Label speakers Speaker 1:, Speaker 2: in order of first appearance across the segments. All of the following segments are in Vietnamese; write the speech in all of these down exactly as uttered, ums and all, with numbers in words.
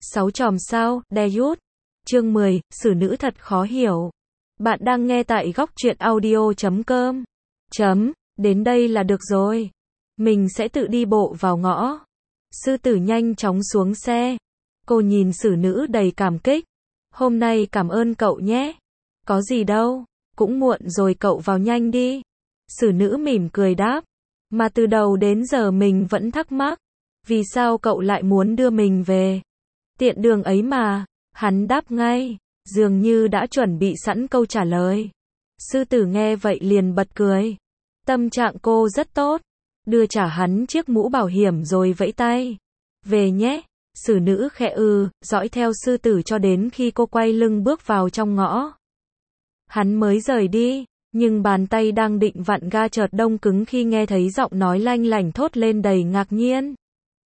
Speaker 1: Sáu chòm sao, Deus. Chương mười, xử nữ thật khó hiểu. Bạn đang nghe tại góc truyện audio chấm com. Chấm, đến đây là được rồi. Mình sẽ tự đi bộ vào ngõ. Sư tử nhanh chóng xuống xe. Cô nhìn xử nữ đầy cảm kích. Hôm nay cảm ơn cậu nhé. Có gì đâu, cũng muộn rồi cậu vào nhanh đi. Xử nữ mỉm cười đáp. Mà từ đầu đến giờ mình vẫn thắc mắc. Vì sao cậu lại muốn đưa mình về? Tiện đường ấy mà. Hắn đáp ngay, dường như đã chuẩn bị sẵn câu trả lời. Sư tử nghe vậy liền bật cười. Tâm trạng cô rất tốt. Đưa trả hắn chiếc mũ bảo hiểm rồi vẫy tay. Về nhé. Xử nữ khẽ ư, dõi theo sư tử cho đến khi cô quay lưng bước vào trong ngõ. Hắn mới rời đi, nhưng bàn tay đang định vặn ga chợt đông cứng khi nghe thấy giọng nói lanh lảnh thốt lên đầy ngạc nhiên.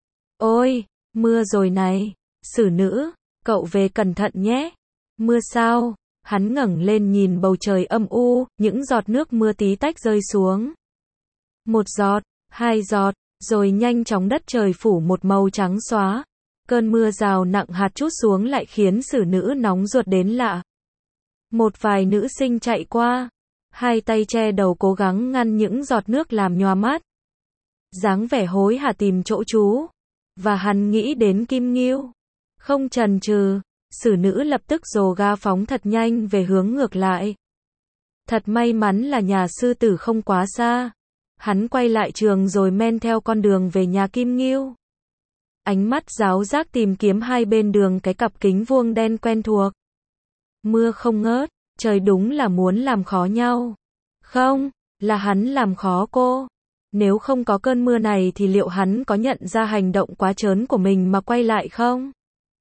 Speaker 1: Ôi, mưa rồi này. Xử nữ, cậu về cẩn thận nhé. Mưa sao? Hắn ngẩng lên nhìn bầu trời âm u, những giọt nước mưa tí tách rơi xuống. Một giọt, hai giọt, rồi nhanh chóng đất trời phủ một màu trắng xóa. Cơn mưa rào nặng hạt trút xuống lại khiến xử nữ nóng ruột đến lạ. Một vài nữ sinh chạy qua, hai tay che đầu cố gắng ngăn những giọt nước làm nhòa mắt. Dáng vẻ hối hả tìm chỗ trú. Và hắn nghĩ đến Kim Ngưu. Không chần chừ, xử nữ lập tức dồ ga phóng thật nhanh về hướng ngược lại. Thật may mắn là nhà sư tử không quá xa. Hắn quay lại trường rồi men theo con đường về nhà Kim Ngưu. Ánh mắt giáo giác tìm kiếm hai bên đường cái cặp kính vuông đen quen thuộc. Mưa không ngớt, trời đúng là muốn làm khó nhau. Không, là hắn làm khó cô. Nếu không có cơn mưa này thì liệu hắn có nhận ra hành động quá trớn của mình mà quay lại không?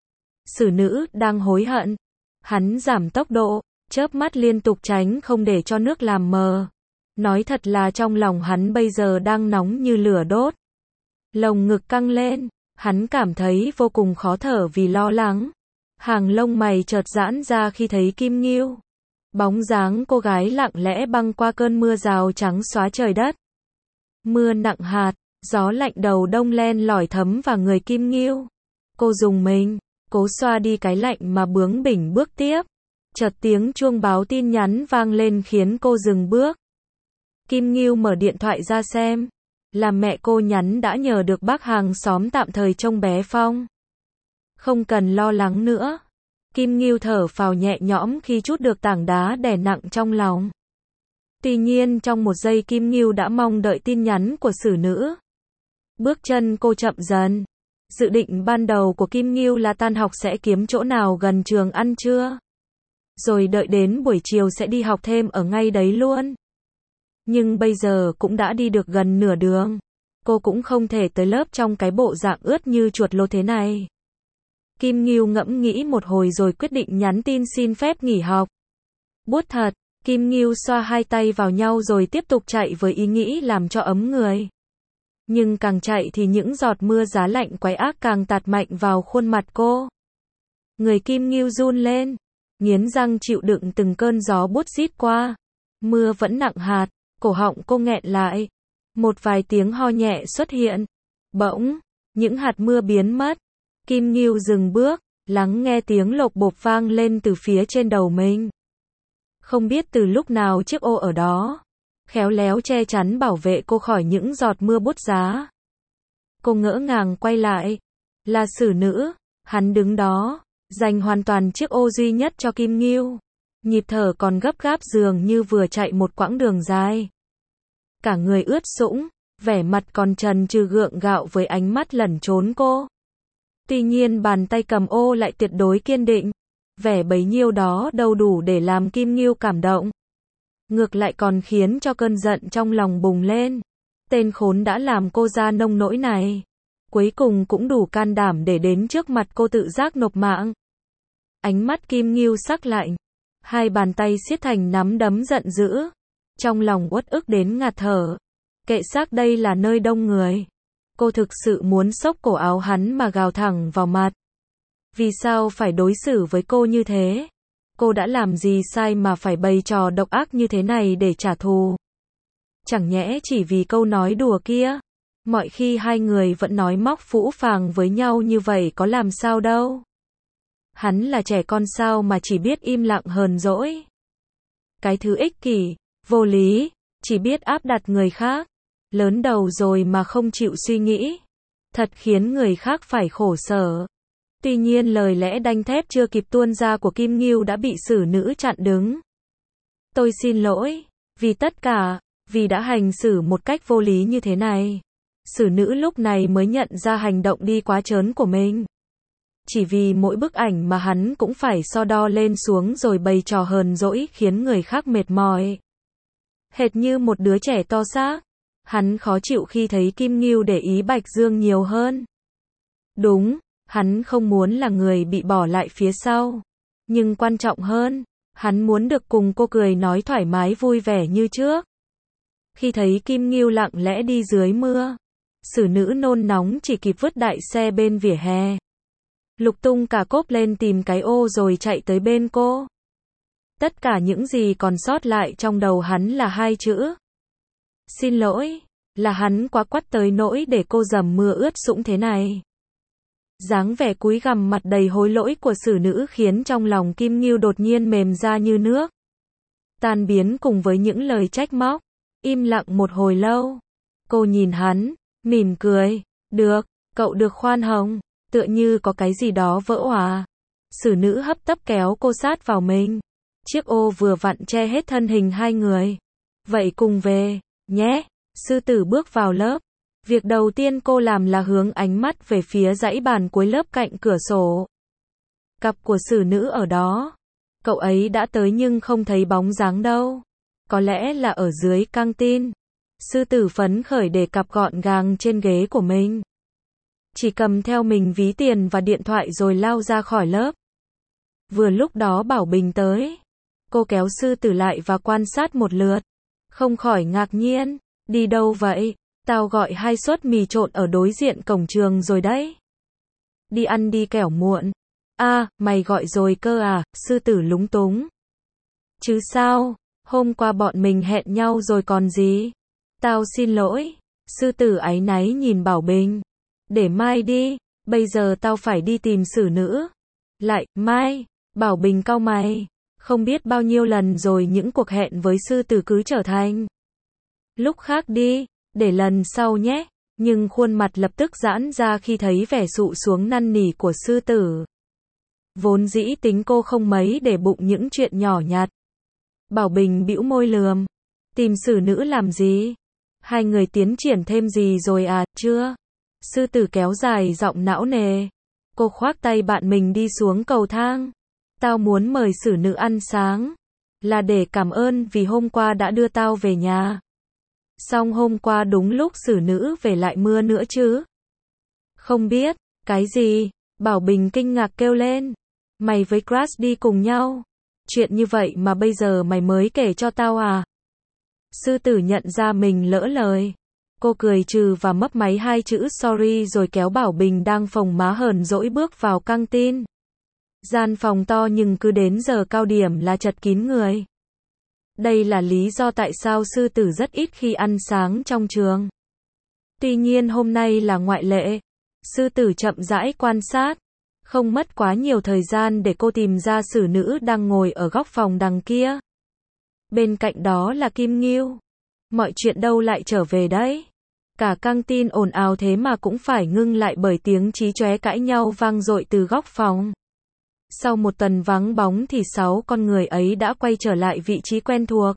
Speaker 1: Xử nữ đang hối hận. Hắn giảm tốc độ, chớp mắt liên tục tránh không để cho nước làm mờ. Nói thật là trong lòng hắn bây giờ đang nóng như lửa đốt. Lồng ngực căng lên, hắn cảm thấy vô cùng khó thở vì lo lắng. Hàng lông mày chợt giãn ra khi thấy Kim Ngưu. Bóng dáng cô gái lặng lẽ băng qua cơn mưa rào trắng xóa trời đất. Mưa nặng hạt, gió lạnh đầu đông len lỏi thấm vào người Kim Ngưu. Cô dùng mình, cố xoa đi cái lạnh mà bướng bỉnh bước tiếp. Chợt tiếng chuông báo tin nhắn vang lên khiến cô dừng bước. Kim Ngưu mở điện thoại ra xem. Là mẹ cô nhắn đã nhờ được bác hàng xóm tạm thời trông bé Phong. Không cần lo lắng nữa. Kim Ngưu thở phào nhẹ nhõm khi trút được tảng đá đè nặng trong lòng. Tuy nhiên trong một giây Kim Ngưu đã mong đợi tin nhắn của xử nữ. Bước chân cô chậm dần. Dự định ban đầu của Kim Ngưu là tan học sẽ kiếm chỗ nào gần trường ăn trưa. Rồi đợi đến buổi chiều sẽ đi học thêm ở ngay đấy luôn. Nhưng bây giờ cũng đã đi được gần nửa đường. Cô cũng không thể tới lớp trong cái bộ dạng ướt như chuột lô thế này. Kim Ngưu ngẫm nghĩ một hồi rồi quyết định nhắn tin xin phép nghỉ học. Buốt thật, Kim Ngưu xoa hai tay vào nhau rồi tiếp tục chạy với ý nghĩ làm cho ấm người. Nhưng càng chạy thì những giọt mưa giá lạnh quái ác càng tạt mạnh vào khuôn mặt cô. Người Kim Ngưu run lên, nghiến răng chịu đựng từng cơn gió buốt rít qua. Mưa vẫn nặng hạt, cổ họng cô nghẹn lại. Một vài tiếng ho nhẹ xuất hiện. Bỗng, những hạt mưa biến mất. Kim Ngưu dừng bước, lắng nghe tiếng lộc bộp vang lên từ phía trên đầu mình. Không biết từ lúc nào chiếc ô ở đó khéo léo che chắn bảo vệ cô khỏi những giọt mưa bút giá. Cô ngỡ ngàng quay lại. Là xử nữ. Hắn đứng đó, dành hoàn toàn chiếc ô duy nhất cho Kim Ngưu. Nhịp thở còn gấp gáp dường như vừa chạy một quãng đường dài. Cả người ướt sũng, vẻ mặt còn trần trừ gượng gạo với ánh mắt lẩn trốn cô. Tuy nhiên bàn tay cầm ô lại tuyệt đối kiên định. Vẻ bấy nhiêu đó đâu đủ để làm Kim Ngưu cảm động. Ngược lại còn khiến cho cơn giận trong lòng bùng lên. Tên khốn đã làm cô ra nông nỗi này. Cuối cùng cũng đủ can đảm để đến trước mặt cô tự giác nộp mạng. Ánh mắt Kim Ngưu sắc lạnh. Hai bàn tay siết thành nắm đấm giận dữ. Trong lòng uất ức đến ngạt thở. Kệ xác đây là nơi đông người. Cô thực sự muốn xốc cổ áo hắn mà gào thẳng vào mặt. Vì sao phải đối xử với cô như thế? Cô đã làm gì sai mà phải bày trò độc ác như thế này để trả thù? Chẳng nhẽ chỉ vì câu nói đùa kia? Mọi khi hai người vẫn nói móc phũ phàng với nhau như vậy có làm sao đâu. Hắn là trẻ con sao mà chỉ biết im lặng hờn dỗi. Cái thứ ích kỷ, vô lý, chỉ biết áp đặt người khác. Lớn đầu rồi mà không chịu suy nghĩ. Thật khiến người khác phải khổ sở. Tuy nhiên lời lẽ đanh thép chưa kịp tuôn ra của Kim Ngưu đã bị xử nữ chặn đứng. Tôi xin lỗi, vì tất cả, vì đã hành xử một cách vô lý như thế này. Xử nữ lúc này mới nhận ra hành động đi quá trớn của mình. Chỉ vì mỗi bức ảnh mà hắn cũng phải so đo lên xuống rồi bày trò hờn dỗi khiến người khác mệt mỏi. Hệt như một đứa trẻ to xác. Hắn khó chịu khi thấy Kim Ngưu để ý Bạch Dương nhiều hơn. Đúng, hắn không muốn là người bị bỏ lại phía sau. Nhưng quan trọng hơn, hắn muốn được cùng cô cười nói thoải mái vui vẻ như trước. Khi thấy Kim Ngưu lặng lẽ đi dưới mưa, xử nữ nôn nóng chỉ kịp vứt đại xe bên vỉa hè. Lục tung cả cốp lên tìm cái ô rồi chạy tới bên cô. Tất cả những gì còn sót lại trong đầu hắn là hai chữ. Xin lỗi, là hắn quá quắt tới nỗi để cô dầm mưa ướt sũng thế này. Dáng vẻ cúi gằm mặt đầy hối lỗi của xử nữ khiến trong lòng Kim Ngưu đột nhiên mềm ra như nước. Tan biến cùng với những lời trách móc. Im lặng một hồi lâu. Cô nhìn hắn, mỉm cười. Được, cậu được khoan hồng. Tựa như có cái gì đó vỡ hòa. Xử nữ hấp tấp kéo cô sát vào mình. Chiếc ô vừa vặn che hết thân hình hai người. Vậy cùng về, nhé. Sư tử bước vào lớp. Việc đầu tiên cô làm là hướng ánh mắt về phía dãy bàn cuối lớp cạnh cửa sổ. Cặp của xử nữ ở đó. Cậu ấy đã tới nhưng không thấy bóng dáng đâu. Có lẽ là ở dưới căng tin. Sư tử phấn khởi để cặp gọn gàng trên ghế của mình. Chỉ cầm theo mình ví tiền và điện thoại rồi lao ra khỏi lớp. Vừa lúc đó Bảo Bình tới. Cô kéo sư tử lại và quan sát một lượt. Không khỏi ngạc nhiên. Đi đâu vậy? Tao gọi hai suất mì trộn ở đối diện cổng trường rồi đấy. Đi ăn đi kẻo muộn. À, mày gọi rồi cơ à? Sư tử lúng túng. Chứ sao? Hôm qua bọn mình hẹn nhau rồi còn gì? Tao xin lỗi. Sư tử áy náy nhìn Bảo Bình. Để mai đi, bây giờ tao phải đi tìm xử nữ. Lại, mai. Bảo Bình cau mày. Không biết bao nhiêu lần rồi những cuộc hẹn với sư tử cứ trở thành lúc khác đi, để lần sau nhé. Nhưng khuôn mặt lập tức giãn ra khi thấy vẻ sụ xuống năn nỉ của sư tử. Vốn dĩ tính cô không mấy để bụng những chuyện nhỏ nhặt. Bảo Bình bĩu môi lườm. Tìm xử nữ làm gì? Hai người tiến triển thêm gì rồi à, chưa? Sư tử kéo dài giọng não nề. Cô khoác tay bạn mình đi xuống cầu thang. Tao muốn mời xử nữ ăn sáng. Là để cảm ơn vì hôm qua đã đưa tao về nhà. Xong hôm qua đúng lúc xử nữ về lại mưa nữa chứ. Không biết, cái gì? Bảo Bình kinh ngạc kêu lên. Mày với Crush đi cùng nhau. Chuyện như vậy mà bây giờ mày mới kể cho tao à? Sư tử nhận ra mình lỡ lời. Cô cười trừ và mấp máy hai chữ sorry rồi kéo Bảo Bình đang phồng má hờn dỗi bước vào căng tin. Gian phòng to nhưng cứ đến giờ cao điểm là chật kín người. Đây là lý do tại sao sư tử rất ít khi ăn sáng trong trường. Tuy nhiên hôm nay là ngoại lệ. Sư tử chậm rãi quan sát. Không mất quá nhiều thời gian để cô tìm ra xử nữ đang ngồi ở góc phòng đằng kia. Bên cạnh đó là Kim Ngưu. Mọi chuyện đâu lại trở về đấy. Cả căng tin ồn ào thế mà cũng phải ngưng lại bởi tiếng chí chóe cãi nhau vang dội từ góc phòng. Sau một tuần vắng bóng thì sáu con người ấy đã quay trở lại vị trí quen thuộc.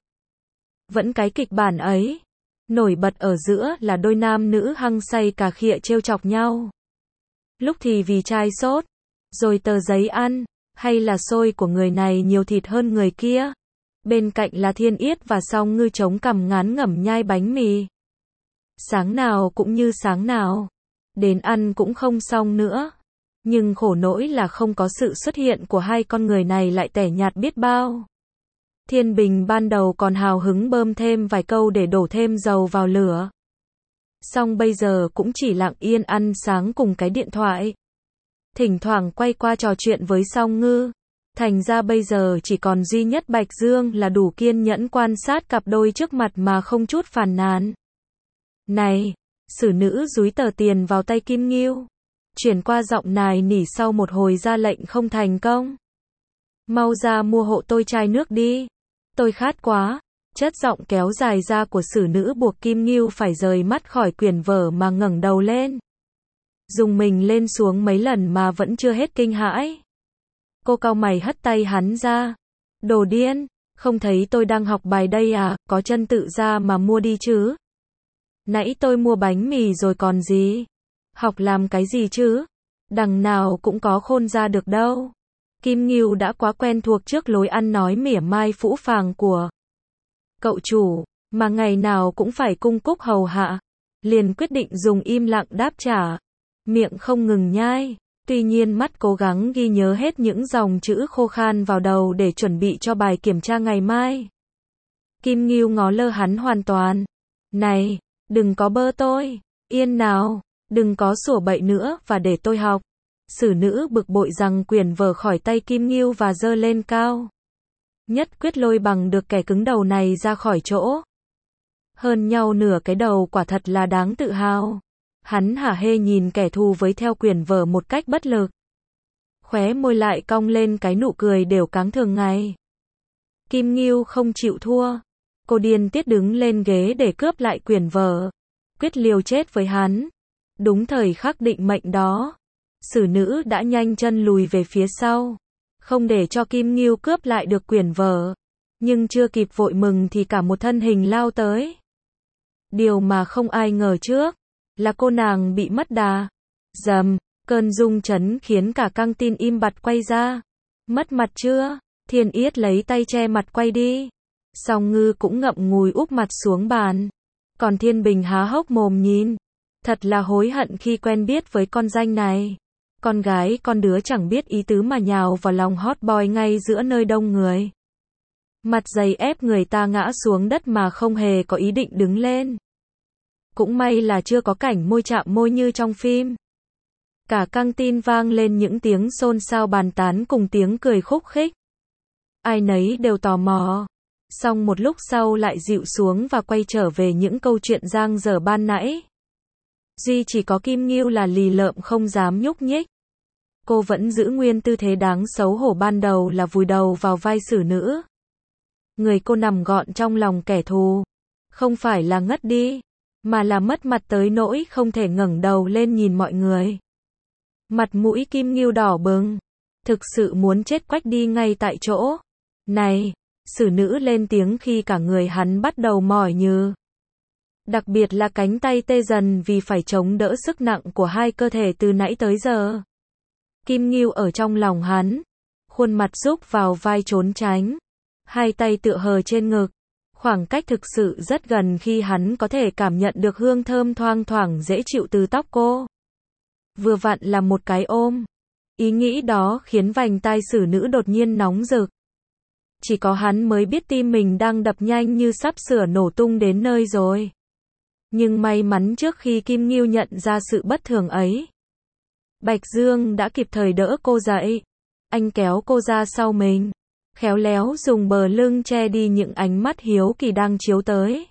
Speaker 1: Vẫn cái kịch bản ấy. Nổi bật ở giữa là đôi nam nữ hăng say cà khịa trêu chọc nhau. Lúc thì vì chai sốt, rồi tờ giấy ăn, hay là xôi của người này nhiều thịt hơn người kia. Bên cạnh là Thiên Yết và Song Ngư chống cằm ngán ngẩm nhai bánh mì. Sáng nào cũng như sáng nào. Đến ăn cũng không xong nữa. Nhưng khổ nỗi là không có sự xuất hiện của hai con người này lại tẻ nhạt biết bao. Thiên Bình ban đầu còn hào hứng bơm thêm vài câu để đổ thêm dầu vào lửa. Song bây giờ cũng chỉ lặng yên ăn sáng cùng cái điện thoại. Thỉnh thoảng quay qua trò chuyện với Song Ngư. Thành ra bây giờ chỉ còn duy nhất Bạch Dương là đủ kiên nhẫn quan sát cặp đôi trước mặt mà không chút phàn nàn. Này, xử nữ dúi tờ tiền vào tay Kim Ngưu. Chuyển qua giọng nài nỉ sau một hồi ra lệnh không thành công. Mau ra mua hộ tôi chai nước đi. Tôi khát quá. Chất giọng kéo dài ra của sử nữ buộc Kim Ngưu phải rời mắt khỏi quyển vở mà ngẩng đầu lên. Dùng mình lên xuống mấy lần mà vẫn chưa hết kinh hãi. Cô cau mày hất tay hắn ra. Đồ điên, không thấy tôi đang học bài đây à, có chân tự ra mà mua đi chứ. Nãy tôi mua bánh mì rồi còn gì. Học làm cái gì chứ? Đằng nào cũng có khôn ra được đâu. Kim Ngưu đã quá quen thuộc trước lối ăn nói mỉa mai phũ phàng của cậu chủ, mà ngày nào cũng phải cung cúc hầu hạ. Liền quyết định dùng im lặng đáp trả. Miệng không ngừng nhai. Tuy nhiên mắt cố gắng ghi nhớ hết những dòng chữ khô khan vào đầu để chuẩn bị cho bài kiểm tra ngày mai. Kim Ngưu ngó lơ hắn hoàn toàn. Này, đừng có bơ tôi. Yên nào, đừng có sủa bậy nữa và để tôi học. Sử nữ bực bội rằng quyển vở khỏi tay Kim Ngưu và giơ lên cao. Nhất quyết lôi bằng được kẻ cứng đầu này ra khỏi chỗ. Hơn nhau nửa cái đầu quả thật là đáng tự hào. Hắn hả hê nhìn kẻ thù với theo quyển vở một cách bất lực. Khóe môi lại cong lên cái nụ cười đều cáng thường ngày. Kim Ngưu không chịu thua. Cô điên tiết đứng lên ghế để cướp lại quyển vở. Quyết liều chết với hắn. Đúng thời khắc định mệnh đó. Sử nữ đã nhanh chân lùi về phía sau. Không để cho Kim Ngưu cướp lại được quyển vở. Nhưng chưa kịp vội mừng thì cả một thân hình lao tới. Điều mà không ai ngờ trước là cô nàng bị mất đà. Dầm, cơn rung chấn khiến cả căng tin im bặt quay ra. Mất mặt chưa? Thiên Yết lấy tay che mặt quay đi. Song Ngư cũng ngậm ngùi úp mặt xuống bàn. Còn Thiên Bình há hốc mồm nhìn. Thật là hối hận khi quen biết với con danh này. Con gái con đứa chẳng biết ý tứ mà nhào vào lòng hot boy ngay giữa nơi đông người. Mặt dày ép người ta ngã xuống đất mà không hề có ý định đứng lên. Cũng may là chưa có cảnh môi chạm môi như trong phim. Cả căng tin vang lên những tiếng xôn xao bàn tán cùng tiếng cười khúc khích. Ai nấy đều tò mò. Xong một lúc sau lại dịu xuống và quay trở về những câu chuyện giang dở ban nãy. Duy chỉ có Kim Ngưu là lì lợm không dám nhúc nhích. Cô vẫn giữ nguyên tư thế đáng xấu hổ ban đầu là vùi đầu vào vai sử nữ. Người cô nằm gọn trong lòng kẻ thù. Không phải là ngất đi, mà là mất mặt tới nỗi không thể ngẩng đầu lên nhìn mọi người. Mặt mũi Kim Ngưu đỏ bừng. Thực sự muốn chết quách đi ngay tại chỗ. Này, sử nữ lên tiếng khi cả người hắn bắt đầu mỏi nhừ. Đặc biệt là cánh tay tê dần vì phải chống đỡ sức nặng của hai cơ thể từ nãy tới giờ. Kim Ngưu ở trong lòng hắn. Khuôn mặt rúc vào vai trốn tránh. Hai tay tựa hờ trên ngực. Khoảng cách thực sự rất gần khi hắn có thể cảm nhận được hương thơm thoang thoảng dễ chịu từ tóc cô. Vừa vặn là một cái ôm. Ý nghĩ đó khiến vành tai sử nữ đột nhiên nóng rực. Chỉ có hắn mới biết tim mình đang đập nhanh như sắp sửa nổ tung đến nơi rồi. Nhưng may mắn trước khi Kim Ngưu nhận ra sự bất thường ấy, Bạch Dương đã kịp thời đỡ cô dậy. Anh kéo cô ra sau mình, khéo léo dùng bờ lưng che đi những ánh mắt hiếu kỳ đang chiếu tới.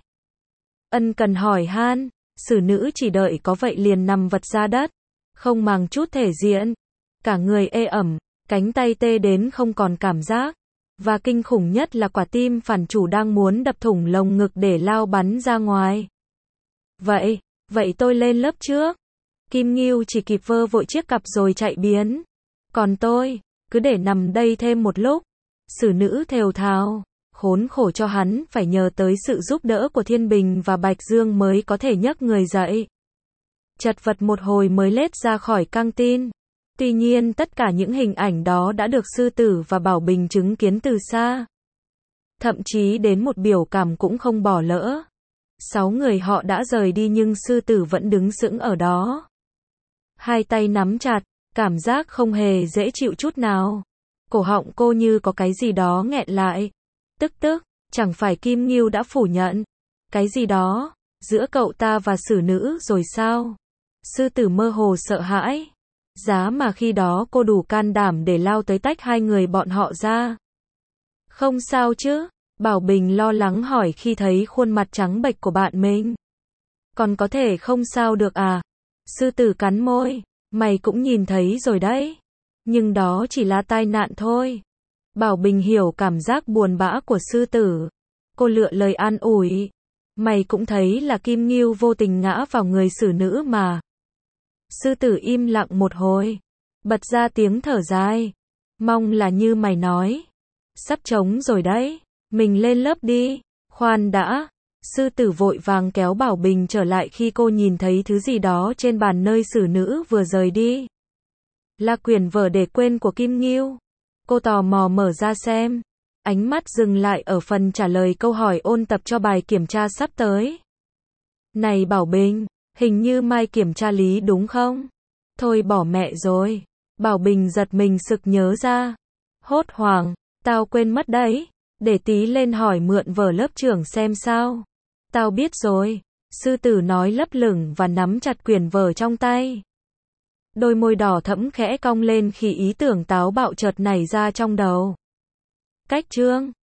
Speaker 1: Ân cần hỏi han, sử nữ chỉ đợi có vậy liền nằm vật ra đất, không màng chút thể diện. Cả người ê ẩm, cánh tay tê đến không còn cảm giác. Và kinh khủng nhất là quả tim phản chủ đang muốn đập thủng lồng ngực để lao bắn ra ngoài. Vậy, vậy tôi lên lớp trước. Kim Ngưu chỉ kịp vơ vội chiếc cặp rồi chạy biến. Còn tôi, cứ để nằm đây thêm một lúc. Sử nữ thều thào, khốn khổ cho hắn phải nhờ tới sự giúp đỡ của Thiên Bình và Bạch Dương mới có thể nhấc người dậy. Chật vật một hồi mới lết ra khỏi căng tin. Tuy nhiên tất cả những hình ảnh đó đã được Sư Tử và Bảo Bình chứng kiến từ xa. Thậm chí đến một biểu cảm cũng không bỏ lỡ. Sáu người họ đã rời đi nhưng Sư Tử vẫn đứng sững ở đó. Hai tay nắm chặt, cảm giác không hề dễ chịu chút nào. Cổ họng cô như có cái gì đó nghẹn lại. Tức tức, chẳng phải Kim Ngưu đã phủ nhận cái gì đó giữa cậu ta và sử nữ rồi sao? Sư Tử mơ hồ sợ hãi. Giá mà khi đó cô đủ can đảm để lao tới tách hai người bọn họ ra. Không sao chứ? Bảo Bình lo lắng hỏi khi thấy khuôn mặt trắng bệch của bạn mình. Còn có thể không sao được à? Sư Tử cắn môi. Mày cũng nhìn thấy rồi đấy. Nhưng đó chỉ là tai nạn thôi. Bảo Bình hiểu cảm giác buồn bã của sư tử. Cô lựa lời an ủi. Mày cũng thấy là Kim Ngưu vô tình ngã vào người xử nữ mà. Sư tử im lặng một hồi. Bật ra tiếng thở dài. Mong là như mày nói. Sắp trống rồi đấy. Mình lên lớp đi. Khoan đã. Sư tử vội vàng kéo Bảo Bình trở lại khi cô nhìn thấy thứ gì đó trên bàn nơi xử nữ vừa rời đi. Là quyển vở để quên của Kim Ngưu. Cô tò mò mở ra xem. Ánh mắt dừng lại ở phần trả lời câu hỏi ôn tập cho bài kiểm tra sắp tới. Này Bảo Bình, hình như mai kiểm tra lý đúng không? Thôi bỏ mẹ rồi. Bảo Bình giật mình sực nhớ ra. Hốt hoảng, tao quên mất đấy. Để tí lên hỏi mượn vở lớp trưởng xem sao. Tao biết rồi. Sư tử nói lấp lửng và nắm chặt quyển vở trong tay. Đôi môi đỏ thẫm khẽ cong lên khi ý tưởng táo bạo chợt nảy ra trong đầu. Cách chương